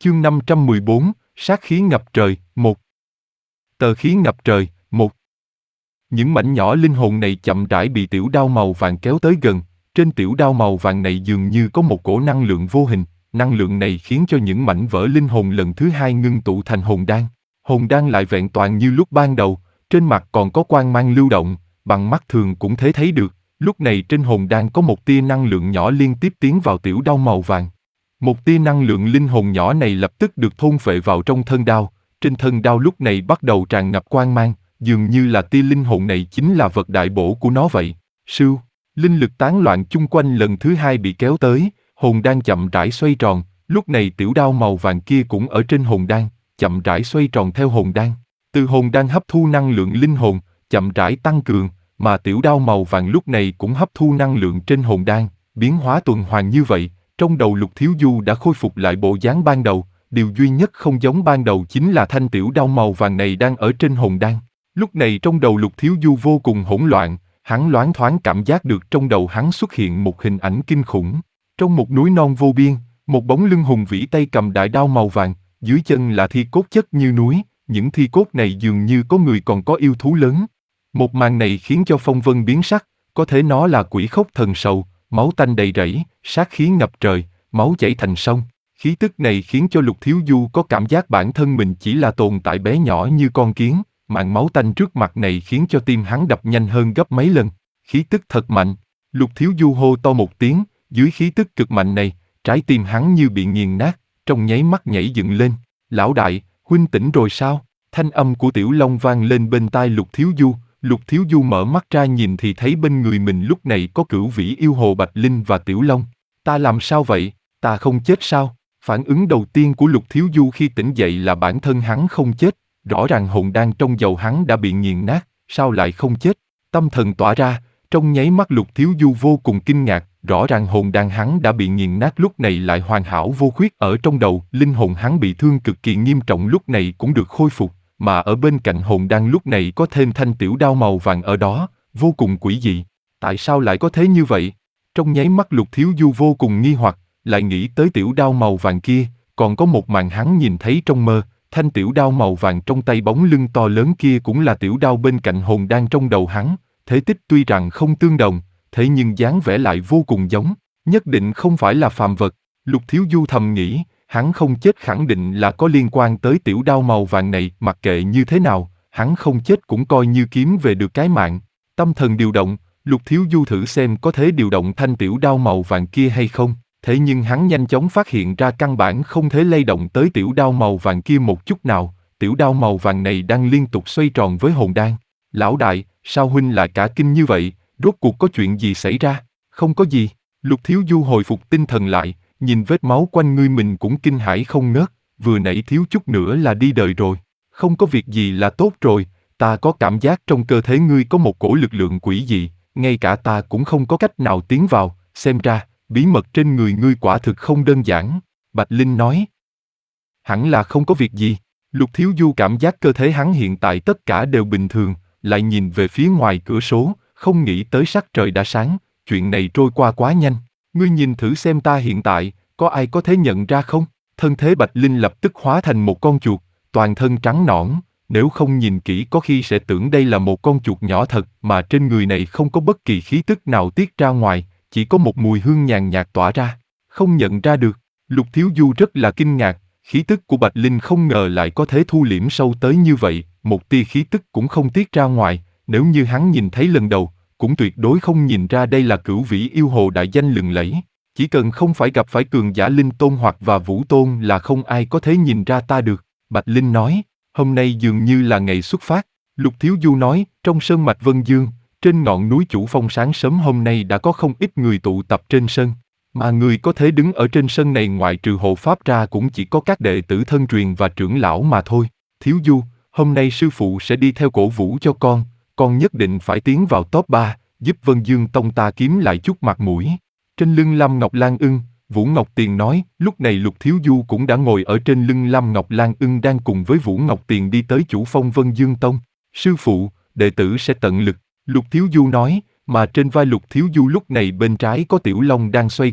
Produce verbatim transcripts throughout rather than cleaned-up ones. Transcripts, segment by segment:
Chương năm trăm mười bốn, sát khí ngập trời, một. Tờ khí ngập trời, một. Những mảnh nhỏ linh hồn này chậm rãi bị tiểu đao màu vàng kéo tới gần, trên tiểu đao màu vàng này dường như có một cổ năng lượng vô hình, năng lượng này khiến cho những mảnh vỡ linh hồn lần thứ hai ngưng tụ thành hồn đan. Hồn đan lại vẹn toàn như lúc ban đầu, trên mặt còn có quang mang lưu động, bằng mắt thường cũng thể thấy được, lúc này trên hồn đan có một tia năng lượng nhỏ liên tiếp tiến vào tiểu đao màu vàng. Một tia năng lượng linh hồn nhỏ này lập tức được thôn phệ vào trong thân đao, trên thân đao lúc này bắt đầu tràn ngập quang mang, dường như là tia linh hồn này chính là vật đại bổ của nó vậy. Sưu, linh lực tán loạn chung quanh lần thứ hai bị kéo tới, hồn đan chậm rãi xoay tròn, lúc này tiểu đao màu vàng kia cũng ở trên hồn đan, chậm rãi xoay tròn theo hồn đan. Từ hồn đan hấp thu năng lượng linh hồn, chậm rãi tăng cường, mà tiểu đao màu vàng lúc này cũng hấp thu năng lượng trên hồn đan, biến hóa tuần hoàn như vậy. Trong đầu Lục Thiếu Du đã khôi phục lại bộ dáng ban đầu, điều duy nhất không giống ban đầu chính là thanh tiểu đao màu vàng này đang ở trên hồn đan. Lúc này trong đầu Lục Thiếu Du vô cùng hỗn loạn, hắn loáng thoáng cảm giác được trong đầu hắn xuất hiện một hình ảnh kinh khủng. Trong một núi non vô biên, một bóng lưng hùng vĩ tay cầm đại đao màu vàng, dưới chân là thi cốt chất như núi, những thi cốt này dường như có người còn có yêu thú lớn. Một màn này khiến cho phong vân biến sắc, có thể nó là quỷ khốc thần sầu. Máu tanh đầy rẫy, sát khí ngập trời, máu chảy thành sông. Khí tức này khiến cho Lục Thiếu Du có cảm giác bản thân mình chỉ là tồn tại bé nhỏ như con kiến. Màn máu tanh trước mặt này khiến cho tim hắn đập nhanh hơn gấp mấy lần. Khí tức thật mạnh. Lục Thiếu Du hô to một tiếng, dưới khí tức cực mạnh này, trái tim hắn như bị nghiền nát, trong nháy mắt nhảy dựng lên. Lão đại, huynh tỉnh rồi sao? Thanh âm của Tiểu Long vang lên bên tai Lục Thiếu Du. Lục Thiếu Du mở mắt ra nhìn thì thấy bên người mình lúc này có Cửu Vĩ yêu hồ Bạch Linh và Tiểu Long. Ta làm sao vậy? Ta không chết sao? Phản ứng đầu tiên của Lục Thiếu Du khi tỉnh dậy là bản thân hắn không chết, rõ ràng hồn đan trong dầu hắn đã bị nghiền nát, sao lại không chết? Tâm thần tỏa ra, trong nháy mắt Lục Thiếu Du vô cùng kinh ngạc, rõ ràng hồn đan hắn đã bị nghiền nát lúc này lại hoàn hảo vô khuyết ở trong đầu, linh hồn hắn bị thương cực kỳ nghiêm trọng lúc này cũng được khôi phục. Mà ở bên cạnh hồn đan lúc này có thêm thanh tiểu đao màu vàng ở đó, vô cùng quỷ dị. Tại sao lại có thế như vậy? Trong nháy mắt Lục Thiếu Du vô cùng nghi hoặc, lại nghĩ tới tiểu đao màu vàng kia, còn có một màn hắn nhìn thấy trong mơ, thanh tiểu đao màu vàng trong tay bóng lưng to lớn kia cũng là tiểu đao bên cạnh hồn đan trong đầu hắn, thể tích tuy rằng không tương đồng, thế nhưng dáng vẻ lại vô cùng giống, nhất định không phải là phàm vật. Lục Thiếu Du thầm nghĩ, hắn không chết khẳng định là có liên quan tới tiểu đao màu vàng này, mặc kệ như thế nào, hắn không chết cũng coi như kiếm về được cái mạng. Tâm thần điều động, Lục Thiếu Du thử xem có thể điều động thanh tiểu đao màu vàng kia hay không, thế nhưng hắn nhanh chóng phát hiện ra căn bản không thể lay động tới tiểu đao màu vàng kia một chút nào, tiểu đao màu vàng này đang liên tục xoay tròn với hồn đan. Lão đại, sao huynh lại cả kinh như vậy, rốt cuộc có chuyện gì xảy ra? Không có gì. Lục Thiếu Du hồi phục tinh thần lại, nhìn vết máu quanh người mình cũng kinh hãi không ngớt, vừa nãy thiếu chút nữa là đi đời rồi. Không có việc gì là tốt rồi, ta có cảm giác trong cơ thể ngươi có một cổ lực lượng quỷ dị, ngay cả ta cũng không có cách nào tiến vào, xem ra, bí mật trên người ngươi quả thực không đơn giản, Bạch Linh nói. Hẳn là không có việc gì, Lục Thiếu Du cảm giác cơ thể hắn hiện tại tất cả đều bình thường, lại nhìn về phía ngoài cửa sổ, không nghĩ tới sắc trời đã sáng, chuyện này trôi qua quá nhanh. Ngươi nhìn thử xem ta hiện tại, có ai có thể nhận ra không? Thân thế Bạch Linh lập tức hóa thành một con chuột, toàn thân trắng nõn, nếu không nhìn kỹ có khi sẽ tưởng đây là một con chuột nhỏ thật, mà trên người này không có bất kỳ khí tức nào tiết ra ngoài, chỉ có một mùi hương nhàn nhạt tỏa ra, không nhận ra được. Lục Thiếu Du rất là kinh ngạc, khí tức của Bạch Linh không ngờ lại có thể thu liễm sâu tới như vậy, một tia khí tức cũng không tiết ra ngoài, nếu như hắn nhìn thấy lần đầu, cũng tuyệt đối không nhìn ra đây là Cửu Vĩ yêu hồ đại danh lừng lẫy. Chỉ cần không phải gặp phải cường giả linh tôn hoặc và vũ tôn là không ai có thể nhìn ra ta được, Bạch Linh nói. Hôm nay dường như là ngày xuất phát, Lục Thiếu Du nói, trong sơn mạch Vân Dương, trên ngọn núi Chủ Phong sáng sớm hôm nay đã có không ít người tụ tập trên sân, mà người có thể đứng ở trên sân này ngoại trừ hộ pháp ra cũng chỉ có các đệ tử thân truyền và trưởng lão mà thôi. Thiếu Du, hôm nay sư phụ sẽ đi theo cổ vũ cho con, con nhất định phải tiến vào top ba, giúp Vân Dương Tông ta kiếm lại chút mặt mũi. Trên lưng Lâm Ngọc Lan Ưng, Vũ Ngọc Tiền nói, lúc này Lục Thiếu Du cũng đã ngồi ở trên lưng Lâm Ngọc Lan Ưng đang cùng với Vũ Ngọc Tiền đi tới Chủ Phong Vân Dương Tông. Sư phụ, đệ tử sẽ tận lực, Lục Thiếu Du nói, mà trên vai Lục Thiếu Du lúc này bên trái có Tiểu Long đang xoay quanh,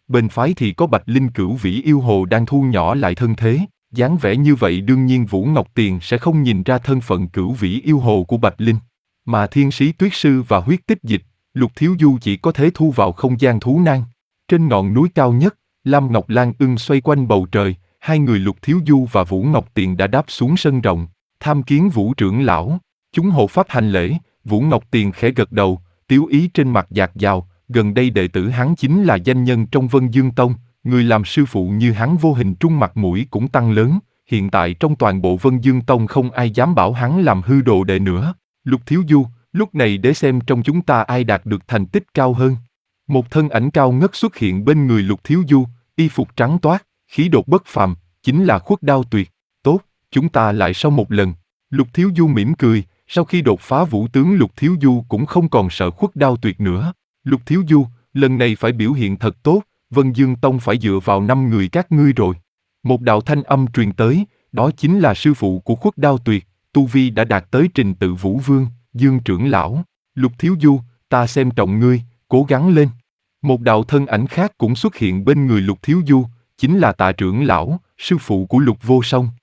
bên phái thì có Bạch Linh Cửu Vĩ yêu hồ đang thu nhỏ lại thân thế, dáng vẻ như vậy đương nhiên Vũ Ngọc Tiền sẽ không nhìn ra thân phận Cửu Vĩ yêu hồ của Bạch Linh. Mà Thiên Sĩ Tuyết Sư và Huyết Tích Dịch, Lục Thiếu Du chỉ có thể thu vào không gian thú nan. Trên ngọn núi cao nhất, Lam Ngọc Lan ưng xoay quanh bầu trời, hai người Lục Thiếu Du và Vũ Ngọc Tiền đã đáp xuống sân rộng, tham kiến Vũ trưởng lão. Chúng hộ pháp hành lễ, Vũ Ngọc Tiền khẽ gật đầu, tiếu ý trên mặt dạt dào, gần đây đệ tử hắn chính là danh nhân trong Vân Dương Tông, người làm sư phụ như hắn vô hình trung mặt mũi cũng tăng lớn, hiện tại trong toàn bộ Vân Dương Tông không ai dám bảo hắn làm hư đồ đệ nữa. Lục Thiếu Du, lúc này để xem trong chúng ta ai đạt được thành tích cao hơn. Một thân ảnh cao ngất xuất hiện bên người Lục Thiếu Du, y phục trắng toát, khí độ bất phàm, chính là Khuất Đao Tuyệt. Tốt, chúng ta lại sau một lần. Lục Thiếu Du mỉm cười, sau khi đột phá vũ tướng Lục Thiếu Du cũng không còn sợ Khuất Đao Tuyệt nữa. Lục Thiếu Du, lần này phải biểu hiện thật tốt, Vân Dương Tông phải dựa vào năm người các ngươi rồi. Một đạo thanh âm truyền tới, đó chính là sư phụ của Khuất Đao Tuyệt, tu vi đã đạt tới trình tự Vũ Vương, Dương trưởng lão. Lục Thiếu Du, ta xem trọng ngươi, cố gắng lên. Một đạo thân ảnh khác cũng xuất hiện bên người Lục Thiếu Du, chính là Tạ trưởng lão, sư phụ của Lục Vô Song.